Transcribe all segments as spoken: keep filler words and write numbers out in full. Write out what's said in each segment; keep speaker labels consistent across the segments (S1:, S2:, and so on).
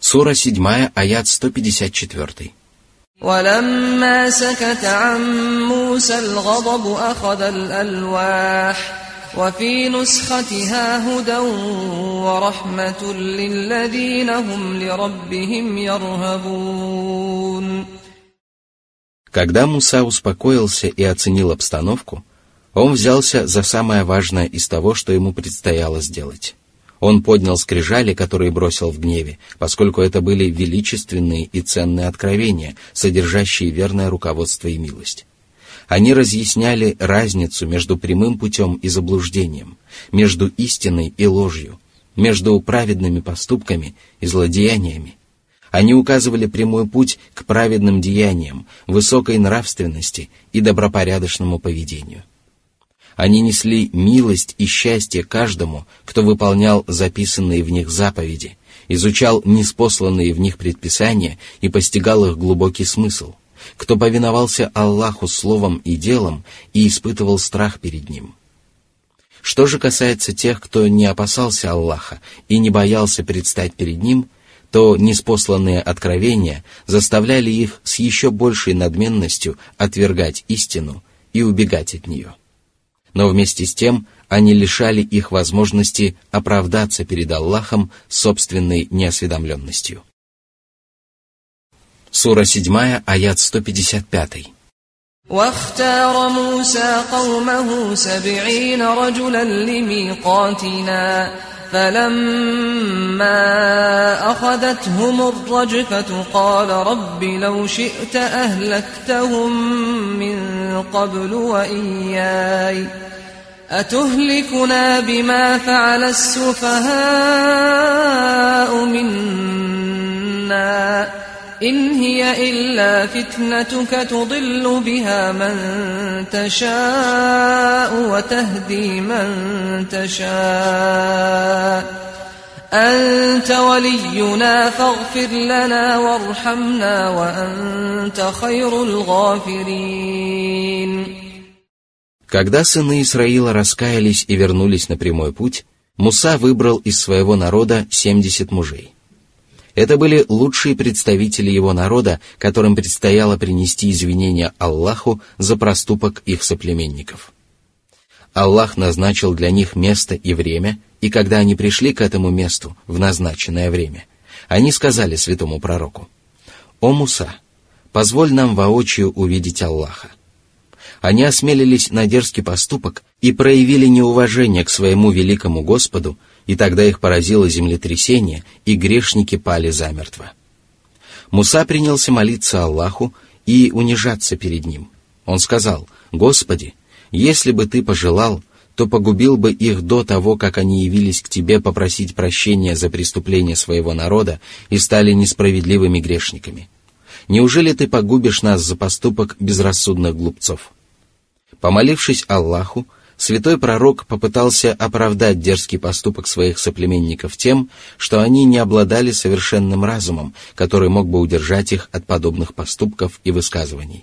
S1: Сура седьмая, аят сто пятьдесят четыре.
S2: وَلَمَّا سَكَتَ عَن مُوسَى الْغَضَبُ أَخَذَ الْأَلْوَاحَ وَفِي نُسْخَتِهَا هُدًى وَرَحْمَةٌ لِّلَّذِينَ هُمْ لِرَبِّهِمْ يَرْهَبُونَ.
S1: Когда Муса успокоился и оценил обстановку, он взялся за самое важное из того, что ему предстояло сделать. Он поднял скрижали, которые бросил в гневе, поскольку это были величественные и ценные откровения, содержащие верное руководство и милость. Они разъясняли разницу между прямым путем и заблуждением, между истиной и ложью, между праведными поступками и злодеяниями. Они указывали прямой путь к праведным деяниям, высокой нравственности и добропорядочному поведению. Они несли милость и счастье каждому, кто выполнял записанные в них заповеди, изучал ниспосланные в них предписания и постигал их глубокий смысл, кто повиновался Аллаху словом и делом и испытывал страх перед Ним. Что же касается тех, кто не опасался Аллаха и не боялся предстать перед Ним, то ниспосланные откровения заставляли их с еще большей надменностью отвергать истину и убегать от нее. Но вместе с тем они лишали их возможности оправдаться перед Аллахом собственной неосведомленностью. Сура седьмая, аят сто пятьдесят пять.
S2: وَاخْتَارَ مُوسَى قَوْمَهُ سَبْعِينَ رَجُلًا لِمِيقَاتِنَا فَلَمَّا أَخَذَتْهُمُ الرَّجْفَةُ قَالَ رَبِّ لَوْ شِئْتَ أَهْلَكْتَهُم مِّن قَبْلُ وَإِيَّايَ أَتُهْلِكُنَا بِمَا فَعَلَ السُّفَهَاءُ مِنَّا إِنْ هِيَ إِلَّا فِتْنَتُكَ تُضِلُّ بِهَا مَن تَشَاءُ وَتَهْدِي مَن تَشَاءُ أَنْتَ وَلِيُّنَا فَاغْفِرْ لَنَا وَارْحَمْنَا وَأَنْتَ خَيْرُ الْغَافِرِينَ.
S1: Когда сыны Исраила раскаялись и вернулись на прямой путь, Муса выбрал из своего народа семьдесят мужей. Это были лучшие представители его народа, которым предстояло принести извинения Аллаху за проступок их соплеменников. Аллах назначил для них место и время, и когда они пришли к этому месту в назначенное время, они сказали святому пророку: «О Муса, позволь нам воочию увидеть Аллаха». Они осмелились на дерзкий поступок и проявили неуважение к своему великому Господу, и тогда их поразило землетрясение, и грешники пали замертво. Муса принялся молиться Аллаху и унижаться перед Ним. Он сказал: «Господи, если бы Ты пожелал, то погубил бы их до того, как они явились к Тебе попросить прощения за преступления своего народа и стали несправедливыми грешниками. Неужели Ты погубишь нас за поступок безрассудных глупцов?» Помолившись Аллаху, святой пророк попытался оправдать дерзкий поступок своих соплеменников тем, что они не обладали совершенным разумом, который мог бы удержать их от подобных поступков и высказываний.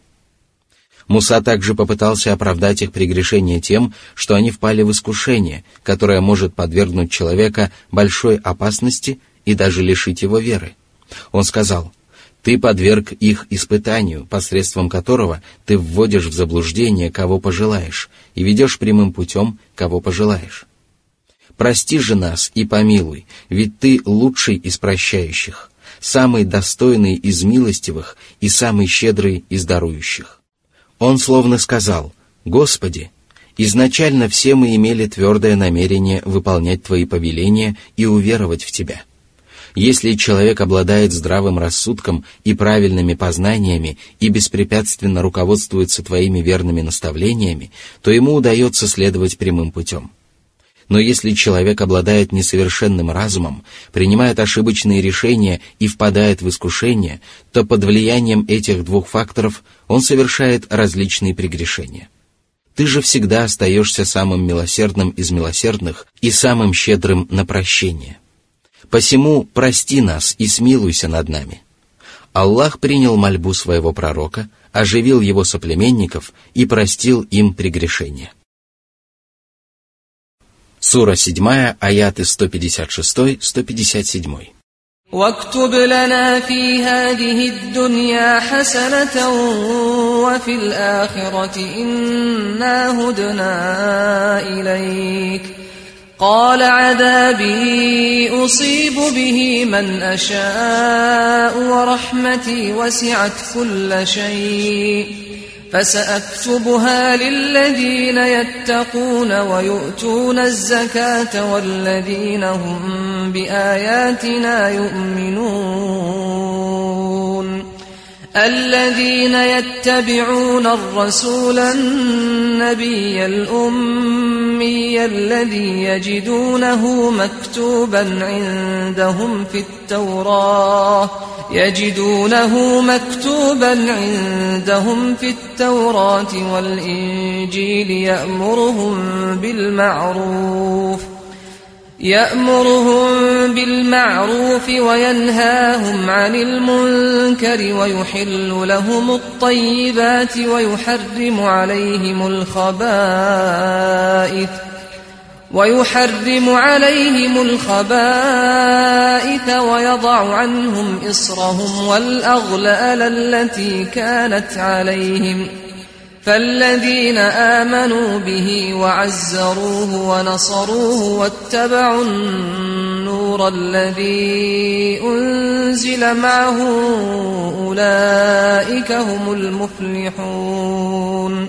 S1: Муса также попытался оправдать их прегрешение тем, что они впали в искушение, которое может подвергнуть человека большой опасности и даже лишить его веры. Он сказал: «Ты подверг их испытанию, посредством которого ты вводишь в заблуждение, кого пожелаешь, и ведешь прямым путем, кого пожелаешь. Прости же нас и помилуй, ведь ты лучший из прощающих, самый достойный из милостивых и самый щедрый из дарующих». Он словно сказал: «Господи, изначально все мы имели твердое намерение выполнять Твои повеления и уверовать в Тебя. Если человек обладает здравым рассудком и правильными познаниями и беспрепятственно руководствуется Твоими верными наставлениями, то ему удается следовать прямым путем. Но если человек обладает несовершенным разумом, принимает ошибочные решения и впадает в искушение, то под влиянием этих двух факторов он совершает различные прегрешения. Ты же всегда остаешься самым милосердным из милосердных и самым щедрым на прощение. Посему прости нас и смилуйся над нами». Аллах принял мольбу своего пророка, оживил его соплеменников и простил им прегрешения. Сура седьмая, аяты сто пятьдесят шесть - сто пятьдесят семь.
S2: واكتب لنا في هذه الدنيا حسنة وفي الآخرة إنا هدنا إليك قال عذابي أصيب به من أشاء ورحمتي وسعت كل شيء فسأكتبها للذين يتقون ويؤتون الزكاة والذين هم بآياتنا يؤمنون الذين يتبعون الرسول النبي الأمي الذي يجدونه مكتوبا عندهم في التوراة يجدونه مكتوبا عندهم في التوراة والإنجيل يأمرهم بالمعروف يأمرهم بالمعروف وينهاهم عن المنكر ويحل لهم الطيبات ويحرم عليهم الخبائث ويحرم عليهم الخبائث ويضع عنهم إصرهم والأغلال التي كانت عليهم فالذين آمنوا به وعزروه ونصروه واتبعوا النور الذي أنزل معه أولئك هم المفلحون.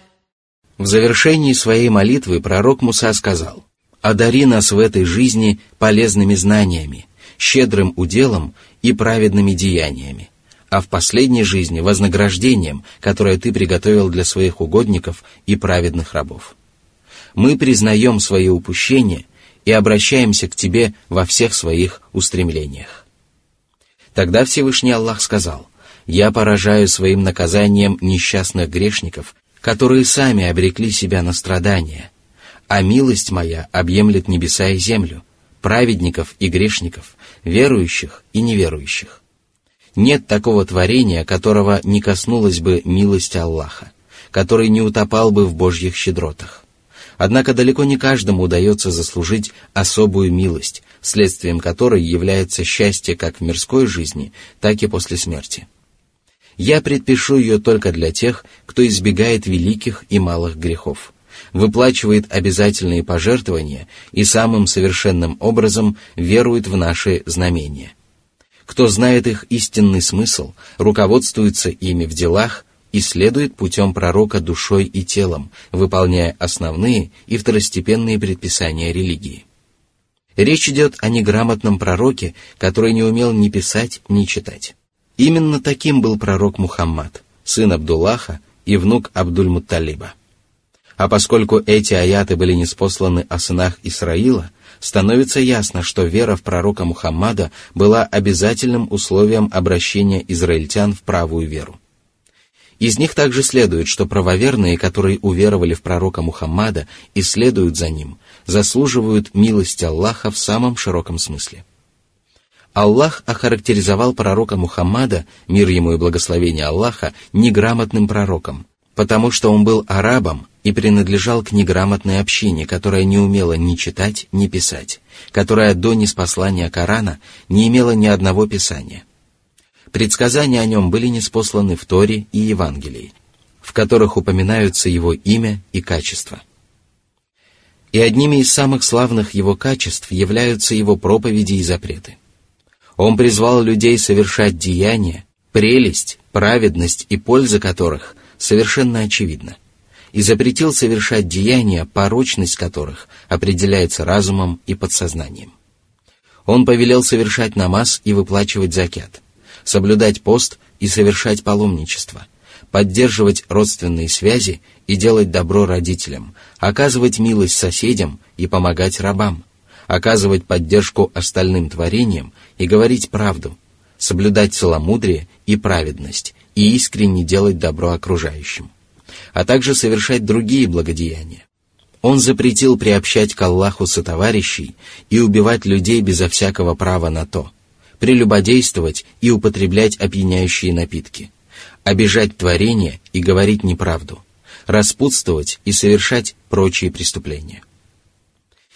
S1: В завершении своей молитвы пророк Муса сказал: «Одари нас в этой жизни полезными знаниями, щедрым уделом и праведными деяниями, а в последней жизни вознаграждением, которое ты приготовил для своих угодников и праведных рабов. Мы признаем свои упущения и обращаемся к тебе во всех своих устремлениях». Тогда Всевышний Аллах сказал: «Я поражаю своим наказанием несчастных грешников, которые сами обрекли себя на страдания, а милость моя объемлет небеса и землю, праведников и грешников, верующих и неверующих. Нет такого творения, которого не коснулась бы милость Аллаха, который не утопал бы в Божьих щедротах. Однако далеко не каждому удается заслужить особую милость, следствием которой является счастье как в мирской жизни, так и после смерти. Я предпишу ее только для тех, кто избегает великих и малых грехов, выплачивает обязательные пожертвования и самым совершенным образом верует в наши знамения. Кто знает их истинный смысл, руководствуется ими в делах и следует путем пророка душой и телом, выполняя основные и второстепенные предписания религии. Речь идет о неграмотном пророке, который не умел ни писать, ни читать. Именно таким был пророк Мухаммад, сын Абдуллаха и внук Абдуль-Мутталиба. А поскольку эти аяты были ниспосланы о сынах Исраила, становится ясно, что вера в пророка Мухаммада была обязательным условием обращения израильтян в правую веру. Из них также следует, что правоверные, которые уверовали в пророка Мухаммада и следуют за ним, заслуживают милости Аллаха в самом широком смысле. Аллах охарактеризовал пророка Мухаммада, мир ему и благословение Аллаха, неграмотным пророком, потому что он был арабом и принадлежал к неграмотной общине, которая не умела ни читать, ни писать, которая до ниспослания Корана не имела ни одного писания. Предсказания о нем были ниспосланы в Торе и Евангелии, в которых упоминаются его имя и качества. И одними из самых славных его качеств являются его проповеди и запреты. Он призвал людей совершать деяния, прелесть, праведность и польза которых совершенно очевидна, и запретил совершать деяния, порочность которых определяется разумом и подсознанием. Он повелел совершать намаз и выплачивать закят, соблюдать пост и совершать паломничество, поддерживать родственные связи и делать добро родителям, оказывать милость соседям и помогать рабам, оказывать поддержку остальным творениям и говорить правду, соблюдать целомудрие и праведность и искренне делать добро окружающим, а также совершать другие благодеяния. Он запретил приобщать к Аллаху сотоварищей и убивать людей безо всякого права на то, прелюбодействовать и употреблять опьяняющие напитки, обижать творения и говорить неправду, распутствовать и совершать прочие преступления.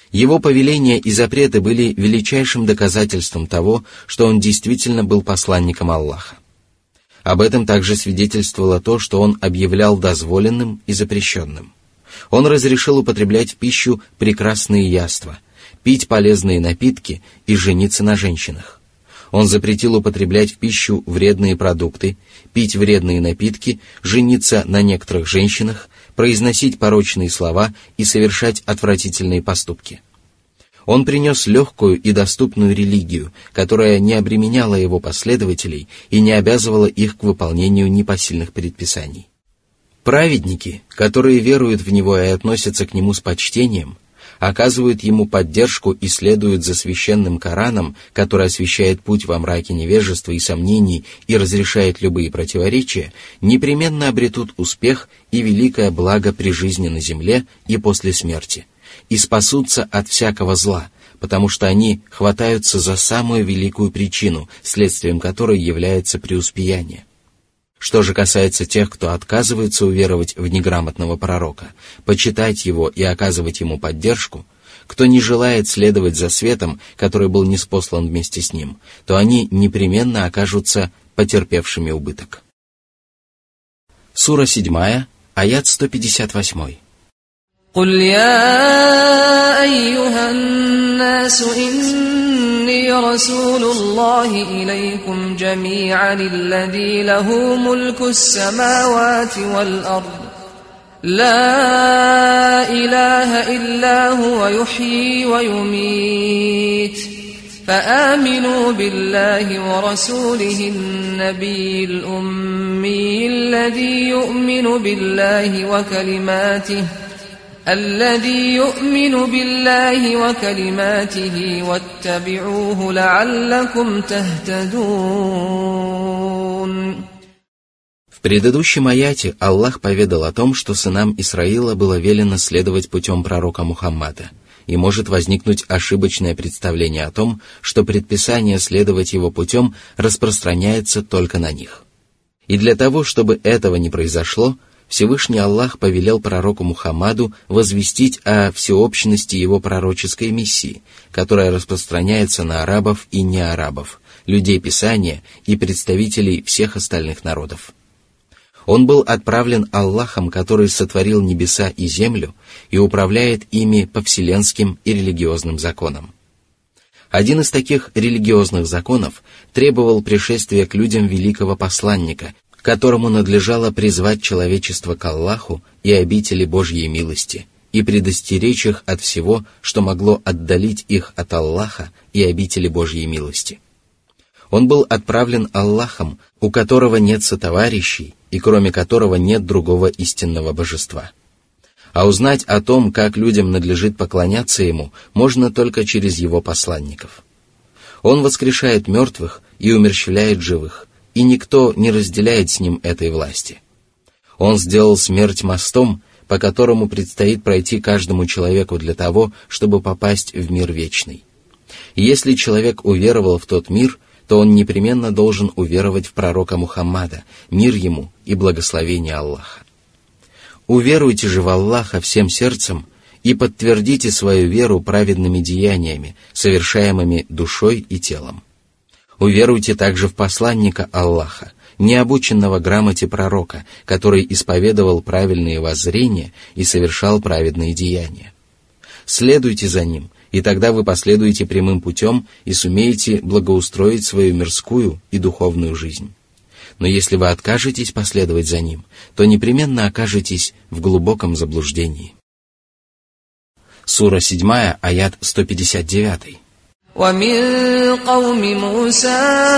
S1: Его повеления и запреты были величайшим доказательством того, что он действительно был посланником Аллаха. Об этом также свидетельствовало то, что он объявлял дозволенным и запрещенным. Он разрешил употреблять в пищу прекрасные яства, пить полезные напитки и жениться на женщинах. Он запретил употреблять в пищу вредные продукты, пить вредные напитки, жениться на некоторых женщинах, произносить порочные слова и совершать отвратительные поступки. Он принес легкую и доступную религию, которая не обременяла его последователей и не обязывала их к выполнению непосильных предписаний. Праведники, которые веруют в него и относятся к нему с почтением, оказывают ему поддержку и следуют за священным Кораном, который освещает путь во мраке невежества и сомнений и разрешает любые противоречия, непременно обретут успех и великое благо при жизни на земле и после смерти, и спасутся от всякого зла, потому что они хватаются за самую великую причину, следствием которой является преуспеяние. Что же касается тех, кто отказывается уверовать в неграмотного пророка, почитать его и оказывать ему поддержку, кто не желает следовать за светом, который был ниспослан вместе с ним, то они непременно окажутся потерпевшими убыток. Сура седьмая, аят сто пятьдесят восемь.
S2: قل يا أيها الناس إني رسول الله إليكم جميعا الذي له ملك السماوات والأرض لا إله إلا هو يحيي ويميت فآمنوا بالله ورسوله النبي الأمي الذي يؤمن بالله وكلماته الذي يؤمن بالله وكلماته واتبعوه لعلكم تهتدون.
S1: В предыдущем аяте Аллах поведал о том, что сынам Исраила было велено следовать путем пророка Мухаммада, и может возникнуть ошибочное представление о том, что предписание следовать его путем распространяется только на них. И для того, чтобы этого не произошло, Всевышний Аллах повелел пророку Мухаммаду возвестить о всеобщности его пророческой миссии, которая распространяется на арабов и неарабов, людей Писания и представителей всех остальных народов. Он был отправлен Аллахом, который сотворил небеса и землю и управляет ими по вселенским и религиозным законам. Один из таких религиозных законов требовал пришествия к людям великого посланника, которому надлежало призвать человечество к Аллаху и обители Божьей милости и предостеречь их от всего, что могло отдалить их от Аллаха и обители Божьей милости. Он был отправлен Аллахом, у которого нет сотоварищей и кроме которого нет другого истинного божества. А узнать о том, как людям надлежит поклоняться ему, можно только через его посланников. Он воскрешает мертвых и умерщвляет живых, и никто не разделяет с ним этой власти. Он сделал смерть мостом, по которому предстоит пройти каждому человеку для того, чтобы попасть в мир вечный. И если человек уверовал в тот мир, то он непременно должен уверовать в пророка Мухаммада, мир ему и благословение Аллаха. Уверуйте же в Аллаха всем сердцем и подтвердите свою веру праведными деяниями, совершаемыми душой и телом. Уверуйте также в посланника Аллаха, необученного грамоте пророка, который исповедовал правильные воззрения и совершал праведные деяния. Следуйте за ним, и тогда вы последуете прямым путем и сумеете благоустроить свою мирскую и духовную жизнь. Но если вы откажетесь последовать за ним, то непременно окажетесь в глубоком заблуждении. Сура седьмая, аят сто пятьдесят девять.
S2: ومن قوم موسى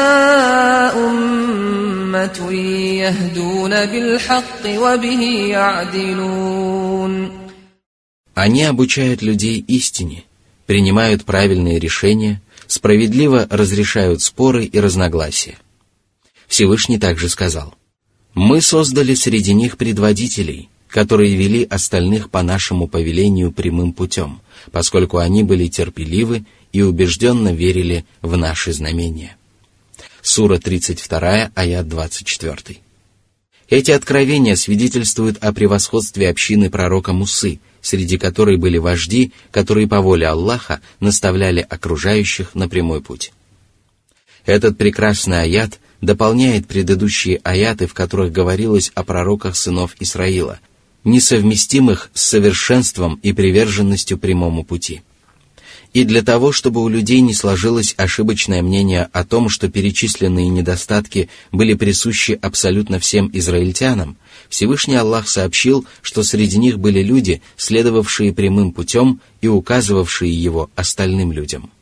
S2: أمة يهدون بالحق وبه يعدلون.
S1: Они обучают людей истине, принимают правильные решения, справедливо разрешают споры и разногласия. Всевышний также сказал: «Мы создали среди них предводителей, которые вели остальных по нашему повелению прямым путем, поскольку они были терпеливы и убежденно верили в наши знамения». Сура тридцать два, аят двадцать четыре. Эти откровения свидетельствуют о превосходстве общины пророка Мусы, среди которой были вожди, которые по воле Аллаха наставляли окружающих на прямой путь. Этот прекрасный аят дополняет предыдущие аяты, в которых говорилось о пророках сынов Исраила, несовместимых с совершенством и приверженностью прямому пути. И для того, чтобы у людей не сложилось ошибочное мнение о том, что перечисленные недостатки были присущи абсолютно всем израильтянам, Всевышний Аллах сообщил, что среди них были люди, следовавшие прямым путем и указывавшие его остальным людям.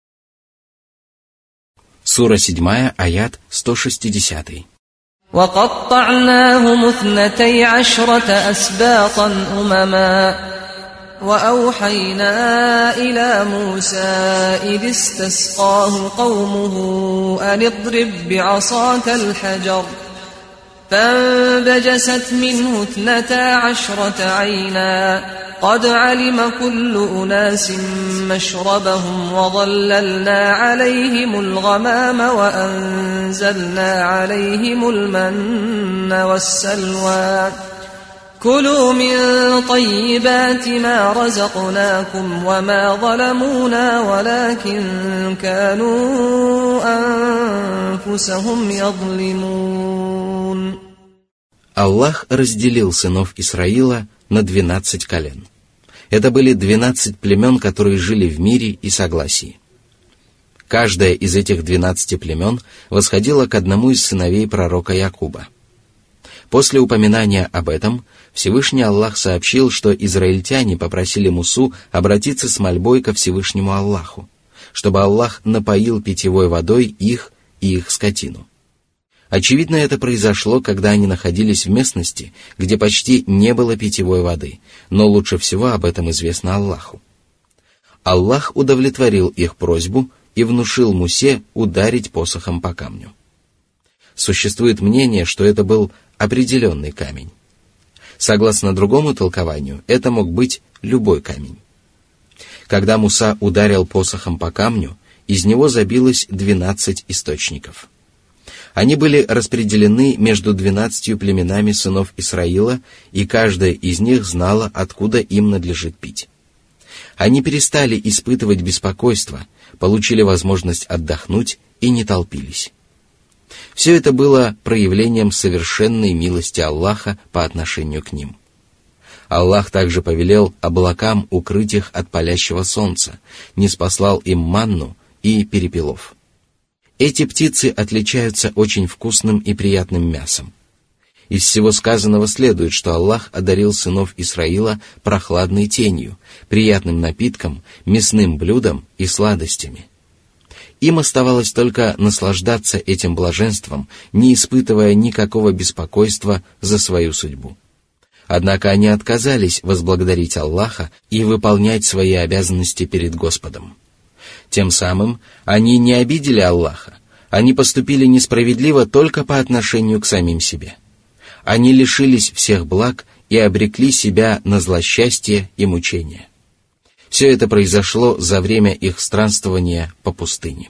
S1: Сура седьмая, аят сто шестьдесят.
S2: وَقَطَّعْنَاهُمُ اثْنَتَيْ عَشْرَةَ أَسْبَاطًا أُمَمًا وَأَوْحَيْنَا إِلَى مُوسَى إِذِ اسْتَسْقَاهُ قَوْمُهُ أَنِ اضْرِبْ بِعَصَاكَ الْحَجَرَ فَانبَجَسَتْ مِنْهُ اثْنَتَا عَشْرَةَ عَيْنًا قَدْ عَلِمَ كُلُّ أُنَاسٍ مَّشْرَبَهُمْ وَظَلَّلْنَا عَلَيْهِمُ الْغَمَامَ وَأَنزَلْنَا عَلَيْهِمُ الْمَنَّ وَالسَّلْوَىٰ كُلُوا مِن طَيِّبَاتِ مَا رَزَقْنَاكُمْ وَمَا ظَلَمُونَا وَلَكِن كَانُوا أَنفُسَهُمْ يَظْلِمُونَ.
S1: Аллах разделил сынов Исраила на двенадцать колен. Это были двенадцать племен, которые жили в мире и согласии. Каждое из этих двенадцати племен восходило к одному из сыновей пророка Якуба. После упоминания об этом, Всевышний Аллах сообщил, что израильтяне попросили Мусу обратиться с мольбой ко Всевышнему Аллаху, чтобы Аллах напоил питьевой водой их и их скотину. Очевидно, это произошло, когда они находились в местности, где почти не было питьевой воды, но лучше всего об этом известно Аллаху. Аллах удовлетворил их просьбу и внушил Мусе ударить посохом по камню. Существует мнение, что это был определенный камень. Согласно другому толкованию, это мог быть любой камень. Когда Муса ударил посохом по камню, из него забилось двенадцать источников. Они были распределены между двенадцатью племенами сынов Исраила, и каждая из них знала, откуда им надлежит пить. Они перестали испытывать беспокойство, получили возможность отдохнуть и не толпились. Все это было проявлением совершенной милости Аллаха по отношению к ним. Аллах также повелел облакам укрыть их от палящего солнца, ниспослал им манну и перепелов. Эти птицы отличаются очень вкусным и приятным мясом. Из всего сказанного следует, что Аллах одарил сынов Исраила прохладной тенью, приятным напитком, мясным блюдом и сладостями. Им оставалось только наслаждаться этим блаженством, не испытывая никакого беспокойства за свою судьбу. Однако они отказались возблагодарить Аллаха и выполнять свои обязанности перед Господом. Тем самым они не обидели Аллаха, они поступили несправедливо только по отношению к самим себе. Они лишились всех благ и обрекли себя на злосчастье и мучения. Все это произошло за время их странствования по пустыне.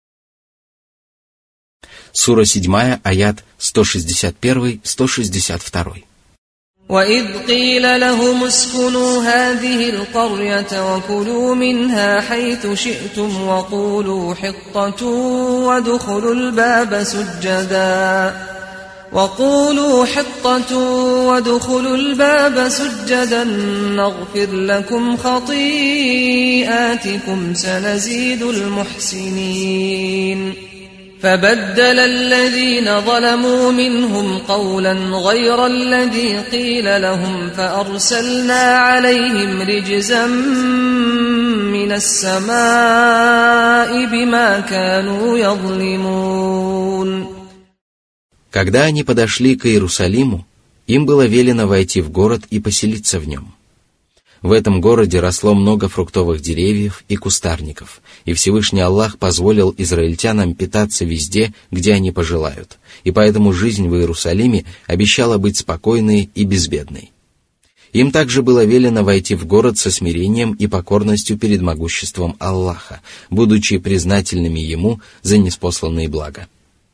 S1: Сура седьмая, аят сто шестьдесят один - сто шестьдесят два.
S2: وَإِذْ قِيلَ لَهُمُ اسْكُنُوا هَٰذِهِ الْقَرْيَةَ وَكُلُوا مِنْهَا حَيْثُ شِئْتُمْ وَقُولُوا حِطَّةٌ وَادْخُلُوا الْبَابَ سُجَّدًا وَقُولُوا حِطَّةٌ وَادْخُلُوا الْبَابَ سُجَّدًا نَغْفِرْ لَكُمْ خَطِيئَاتِكُمْ سَنَزِيدُ الْمُحْسِنِينَ فَبَدَّلَ الَّذِينَ ظَلَمُوا مِنْهُمْ قَوْلًا غَيْرَ الَّذِي قِيلَ لَهُمْ فَأَرْسَلْنَا عَلَيْهِمْ رِجْزًا مِّنَ السَّمَاءِ بِمَا كَانُوا يَظْلِمُونَ.
S1: Когда они подошли к Иерусалиму, им было велено войти в город и поселиться в нем. В этом городе росло много фруктовых деревьев и кустарников, и Всевышний Аллах позволил израильтянам питаться везде, где они пожелают, и поэтому жизнь в Иерусалиме обещала быть спокойной и безбедной. Им также было велено войти в город со смирением и покорностью перед могуществом Аллаха, будучи признательными Ему за ниспосланные блага.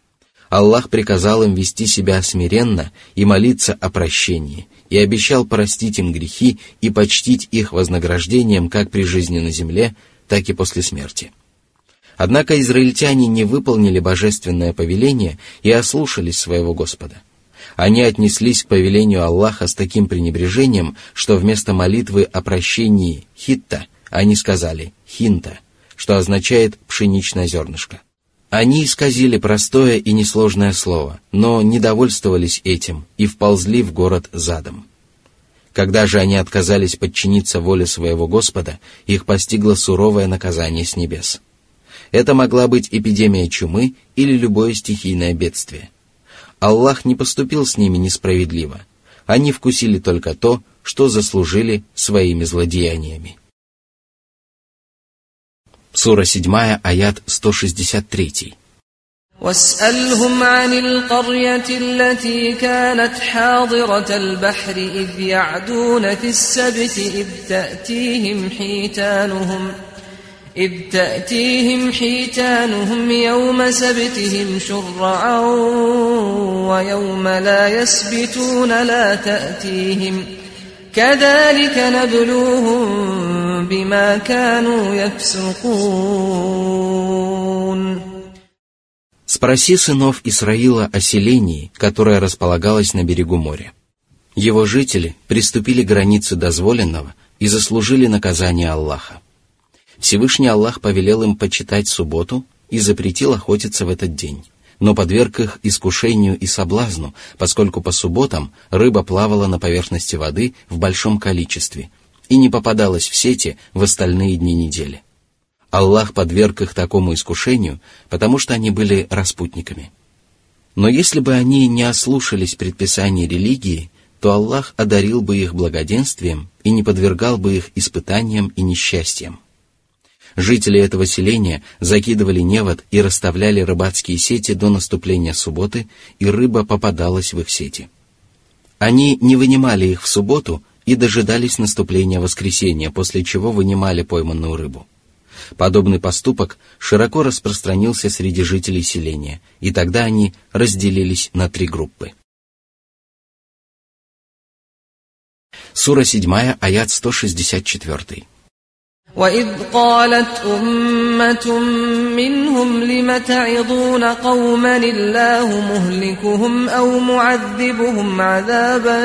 S1: Аллах приказал им вести себя смиренно и молиться о прощении, и обещал простить им грехи и почтить их вознаграждением как при жизни на земле, так и после смерти. Однако израильтяне не выполнили божественное повеление и ослушались своего Господа. Они отнеслись к повелению Аллаха с таким пренебрежением, что вместо молитвы о прощении хитта они сказали хинта, что означает «пшеничное зернышко». Они исказили простое и несложное слово, но не довольствовались этим и вползли в город задом. Когда же они отказались подчиниться воле своего Господа, их постигло суровое наказание с небес. Это могла быть эпидемия чумы или любое стихийное бедствие. Аллах не поступил с ними несправедливо. Они вкусили только то, что заслужили своими злодеяниями. Сура седьмая, аят сто шестьдесят три.
S2: واسألهم عن القرية التي كانت حاضرة البحر إذ يعدون في السبت إذ تأتيهم حيتانهم إذ تأتيهم حيتانهم يوم سبتهم شرعا ويوم لا يسبتون لا تأتيهم كذلك نبلوهم بما كانوا يفسقون.
S1: Спроси сынов Исраила о селении, которое располагалось на берегу моря. Его жители приступили к границе дозволенного и заслужили наказание Аллаха. Всевышний Аллах повелел им почитать субботу и запретил охотиться в этот день, но подверг их искушению и соблазну, поскольку по субботам рыба плавала на поверхности воды в большом количестве и не попадалась в сети в остальные дни недели. Аллах подверг их такому искушению, потому что они были распутниками. Но если бы они не ослушались предписаний религии, то Аллах одарил бы их благоденствием и не подвергал бы их испытаниям и несчастьям. Жители этого селения закидывали невод и расставляли рыбацкие сети до наступления субботы, и рыба попадалась в их сети. Они не вынимали их в субботу и дожидались наступления воскресенья, после чего вынимали пойманную рыбу. Подобный поступок широко распространился среди жителей селения, и тогда они разделились на три группы. Сура седьмая, аят сто шестьдесят четыре.
S2: وَإِذْ قَالَتْ أُمَّةٌ مِّنْهُمْ لِمَ تَعِظُونَ قَوْمًا اللَّهُ مُهْلِكُهُمْ أَوْ مُعَذِّبُهُمْ عَذَابًا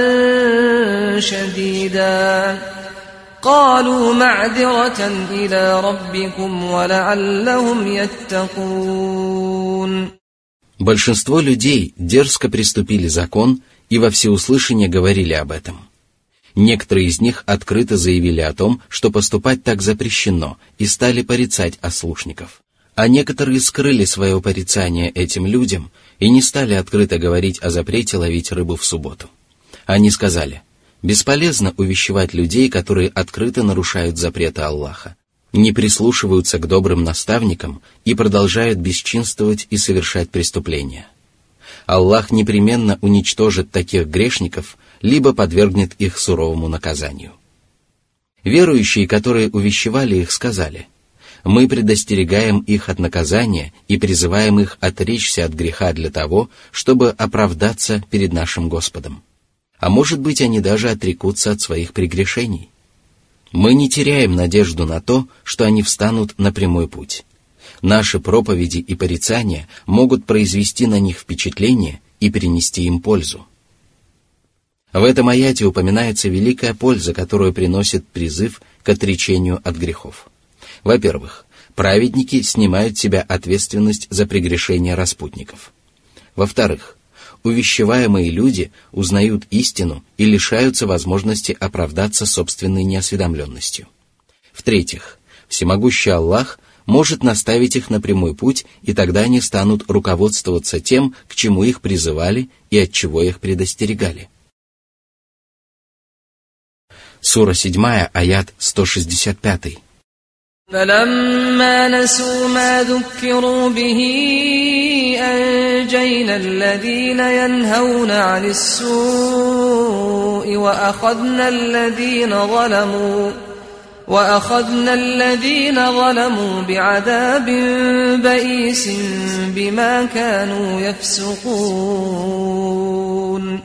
S2: شَدِيدًا قَالُوا مَعْذِرَةً إِلَى رَبِّكُمْ وَلَعَلَّهُمْ يَتَّقُونَ.
S1: Большинство людей дерзко приступили закон и во всеуслышание говорили об этом. Некоторые из них открыто заявили о том, что поступать так запрещено, и стали порицать ослушников. А некоторые скрыли свое порицание этим людям и не стали открыто говорить о запрете ловить рыбу в субботу. Они сказали: бесполезно увещевать людей, которые открыто нарушают запреты Аллаха, не прислушиваются к добрым наставникам и продолжают бесчинствовать и совершать преступления. Аллах непременно уничтожит таких грешников, либо подвергнет их суровому наказанию. Верующие, которые увещевали их, сказали: мы предостерегаем их от наказания и призываем их отречься от греха для того, чтобы оправдаться перед нашим Господом. А может быть, они даже отрекутся от своих прегрешений. Мы не теряем надежду на то, что они встанут на прямой путь. Наши проповеди и порицания могут произвести на них впечатление и принести им пользу. В этом аяте упоминается великая польза, которую приносит призыв к отречению от грехов. Во-первых, праведники снимают с себя ответственность за прегрешения распутников. Во-вторых, увещеваемые люди узнают истину и лишаются возможности оправдаться собственной неосведомленностью. В-третьих, всемогущий Аллах может наставить их на прямой путь, и тогда они станут руководствоваться тем, к чему их призывали и от чего их предостерегали. Сура седьмая, аят сто шестьдесят пять.
S2: فَلَمَّا نَسُوا مَا ذُكِّرُوا بِهِ أَنْجَيْنَا الَّذِينَ يَنْهَوْنَ عَنِ السُّوءِ وَأَخَذْنَا الَّذِينَ ظَلَمُوا وأخذنا الذين ظلموا بعذاب بئيس بما كانوا يفسقون.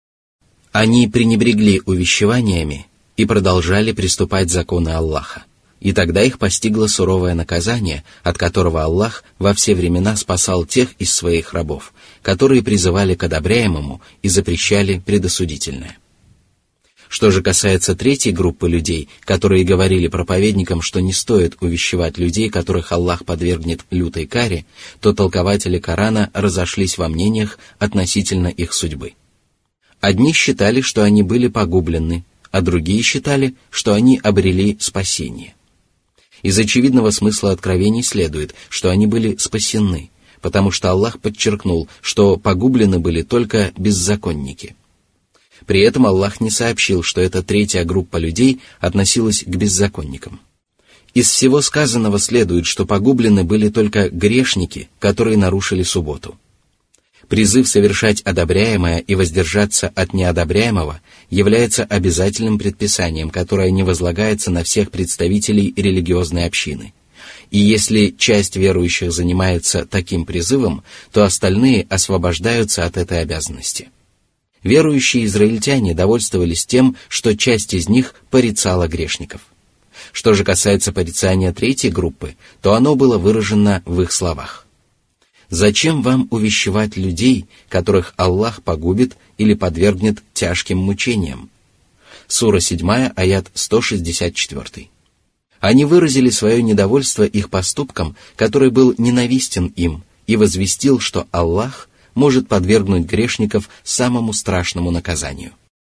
S1: Они пренебрегли увещеваниями и продолжали приступать законы Аллаха. И тогда их постигло суровое наказание, от которого Аллах во все времена спасал тех из своих рабов, которые призывали к одобряемому и запрещали предосудительное. Что же касается третьей группы людей, которые говорили проповедникам, что не стоит увещевать людей, которых Аллах подвергнет лютой каре, то толкователи Корана разошлись во мнениях относительно их судьбы. Одни считали, что они были погублены, а другие считали, что они обрели спасение. Из очевидного смысла откровений следует, что они были спасены, потому что Аллах подчеркнул, что погублены были только беззаконники. При этом Аллах не сообщил, что эта третья группа людей относилась к беззаконникам. Из всего сказанного следует, что погублены были только грешники, которые нарушили субботу. Призыв совершать одобряемое и воздержаться от неодобряемого является обязательным предписанием, которое не возлагается на всех представителей религиозной общины. И если часть верующих занимается таким призывом, то остальные освобождаются от этой обязанности. Верующие израильтяне довольствовались тем, что часть из них порицала грешников. Что же касается порицания третьей группы, то оно было выражено в их словах. «Зачем вам увещевать людей, которых Аллах погубит или подвергнет тяжким мучениям?» Сура седьмая, аят сто шестьдесят четыре. Они выразили свое недовольство их поступком, который был ненавистен им, и возвестил, что Аллах может подвергнуть грешников самому страшному наказанию.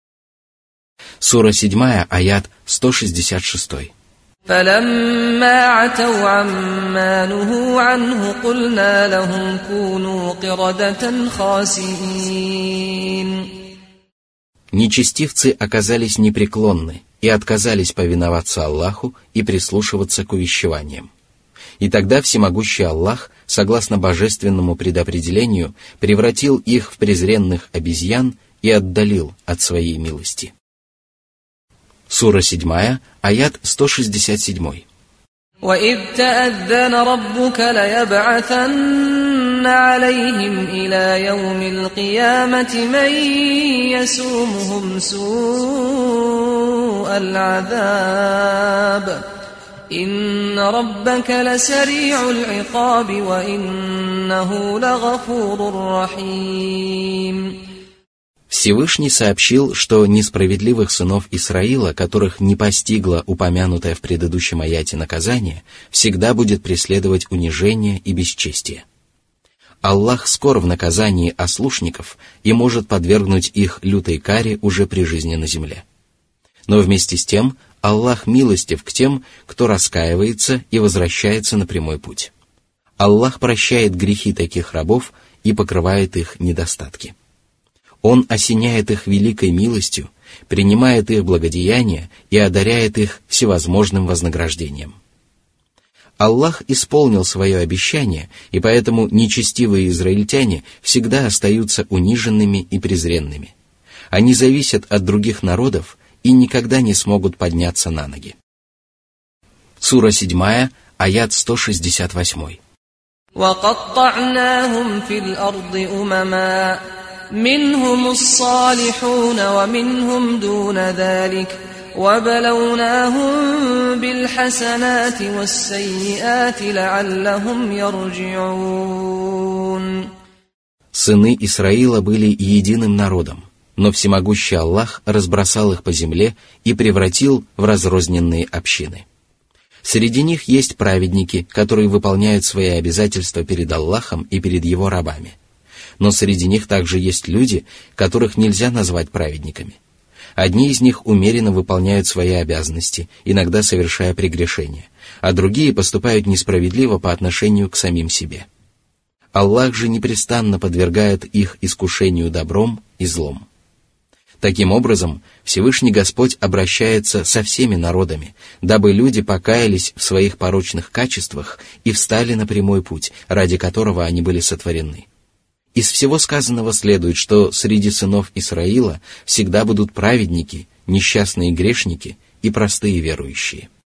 S1: Сура седьмая, аят сто шестьдесят шесть.
S2: فَلَمَّا عَتَوْا عَمَّا نُهُوا عَنْهُ قُلْنَا لَهُمْ كُونُوا قِرَدَةً خَاسِئِينَ.
S1: Нечестивцы оказались непреклонны и отказались повиноваться Аллаху и прислушиваться к увещеваниям. И тогда всемогущий Аллах, согласно божественному предопределению, превратил их в презренных обезьян и отдалил от своей милости. Сура седьмая, аят сто шестьдесят семь.
S2: وَإِذْ تَأَذَّنَ رَبُّكَ لَيَبْعَثَنَّ عَلَيْهِمْ إِلَى يَوْمِ الْقِيَامَةِ مَنْ يَسُومُهُمْ سُوءَ الْعَذَابِ إِنَّ رَبَّكَ لَسَرِيعُ الْعِقَابِ وَإِنَّهُ لَغَفُورٌ رَحِيمٌ.
S1: Всевышний сообщил, что несправедливых сынов Исраила, которых не постигло упомянутое в предыдущем аяте наказание, всегда будет преследовать унижение и бесчестие. Аллах скор в наказании ослушников и может подвергнуть их лютой каре уже при жизни на земле. Но вместе с тем Аллах милостив к тем, кто раскаивается и возвращается на прямой путь. Аллах прощает грехи таких рабов и покрывает их недостатки. Он осеняет их великой милостью, принимает их благодеяния и одаряет их всевозможным вознаграждением. Аллах исполнил свое обещание, и поэтому нечестивые израильтяне всегда остаются униженными и презренными. Они зависят от других народов и никогда не смогут подняться на ноги. Сура седьмая, аят сто шестьдесят восемь.
S2: وَقَطَّعْنَاهُمْ فِي الْأَرْضِ أُمَمًا مِنْهُمُ الصَّالِحُونَ وَمِنْهُمْ دُونَ ذَلِكَ وَبَلَوْنَاهُمْ بِالْحَسَنَاتِ وَالسَّيِّئَاتِ لَعَلَّهُمْ يَرْجِعُونَ.
S1: Сыны Исраила были единым народом, но всемогущий Аллах разбросал их по земле и превратил в разрозненные общины. Среди них есть праведники, которые выполняют свои обязательства перед Аллахом и перед его рабами. Но среди них также есть люди, которых нельзя назвать праведниками. Одни из них умеренно выполняют свои обязанности, иногда совершая прегрешения, а другие поступают несправедливо по отношению к самим себе. Аллах же непрестанно подвергает их искушению добром и злом. Таким образом, Всевышний Господь обращается со всеми народами, дабы люди покаялись в своих порочных качествах и встали на прямой путь, ради которого они были сотворены. Из всего сказанного следует, что среди сынов Исраила всегда будут праведники, несчастные грешники и простые верующие.